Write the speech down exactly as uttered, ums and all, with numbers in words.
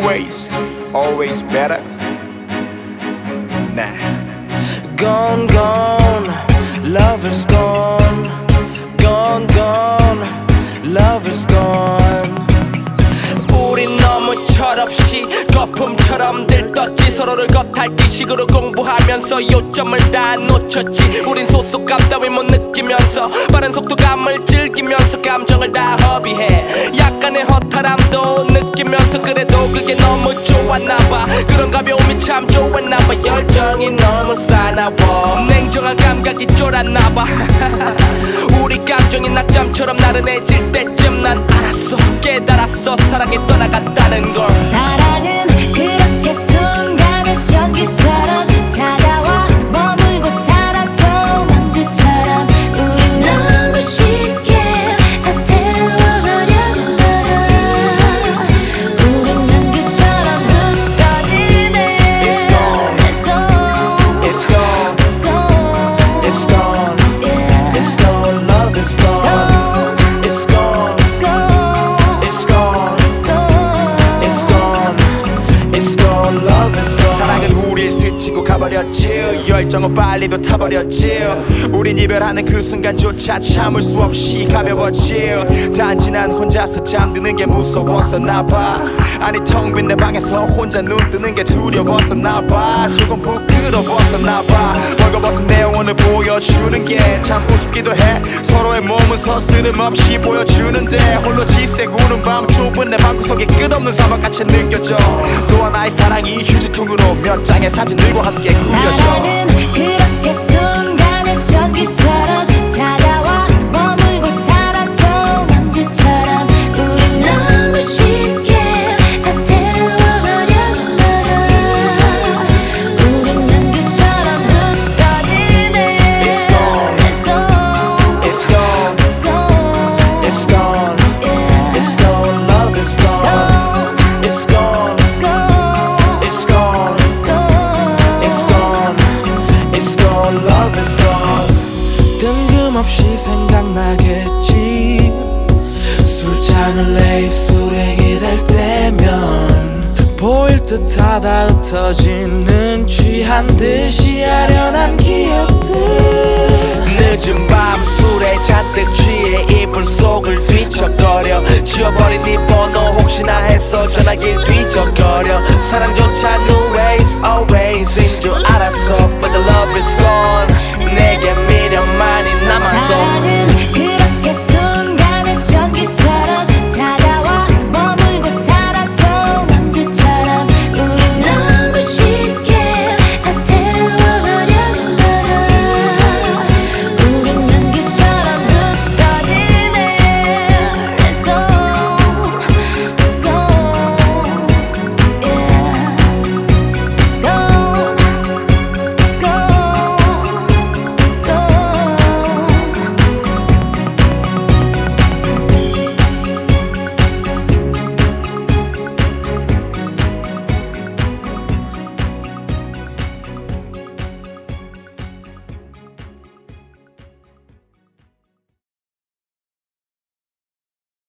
always, always better. Nah. Gone, gone, love is gone. Gone, gone, love is gone. 우린 너무 철없이 거품처럼 들떴지. 서로를 겉핥기식으로 공부하면서 요점을 다 놓쳤지. 우린 소속감 따위 못 느끼면서 빠른 속도감을 즐기면서 감정을 다 허비해. 약간의 허탈함도 느끼면서 그래도 그게 너무 좋았나봐. 그런 가벼움이 참 좋았나봐. 열정이 너무 사나워. 냉정한 감각이 쫄았나봐. 우리 감정이 낮잠처럼 나른해질 때쯤 난 알았어, 깨달았어. 사랑이 떠나갔다는 걸. 사랑은 그렇게 순간의 전기처럼 찾아와 머물고 사라져. 먼지처럼 우린 너무 쉽게 다 태워버려. 우린 연기처럼 흩어지네. It's gone, Let's go, it's gone, let's go. it's gone, Yeah. it's gone, love is gone, it's gone, Let's go, it's gone, let's go. it's gone, it's gone, love is gone. 사랑은 우릴 스치고 가버렸지. 열정은 빨리도 타버렸지. 우린 이별하는 그 순간조차 참을 수 없이 가벼웠지. 단지 난 혼자서 잠드는 게 무서웠었나봐. 아니 텅 빈 내 방에서 혼자 눈 뜨는 게 두려웠었나봐. 조금 부끄러웠었나봐. 벌거벗은 내 영혼을 보여주는 게 참 우습기도 해. 서로의 몸은 서스름없이 보여주는데 홀로 지새구는 밤 좁은 내 방구석이 끝없는 사막같이 느껴져. 또 하나의 사랑이 휴지통으로 몇 장의 사진들과 함께 꾸며져. 사랑은 그렇게 순간의 전기처럼 찾아와 머물고 사라져. 먼지처럼 우린 너무 쉽게 다 태워버려. 우린 연기처럼 흩어지네. It's gone, Let's go, it's gone, let's go. it's gone, Yeah. it's gone, love is gone, it's gone, Let's go, it's gone, let's go. it's gone, it's gone, love is gone. 뜬금없이 생각나겠지. 술잔을 내 입술에 기댈 때면 보일 듯하다 흩어지는 취한 듯이 아련한 기억들. 늦은 밤 술에 잔뜩 취해 이불 속을 뒤척거려. 지워버린 네 번호 혹시나 해서 전화길 뒤적거려. 사랑조차 new ways always 인 줄 알았어. But the love is gone. 내게 미련만이 남았어. 사랑은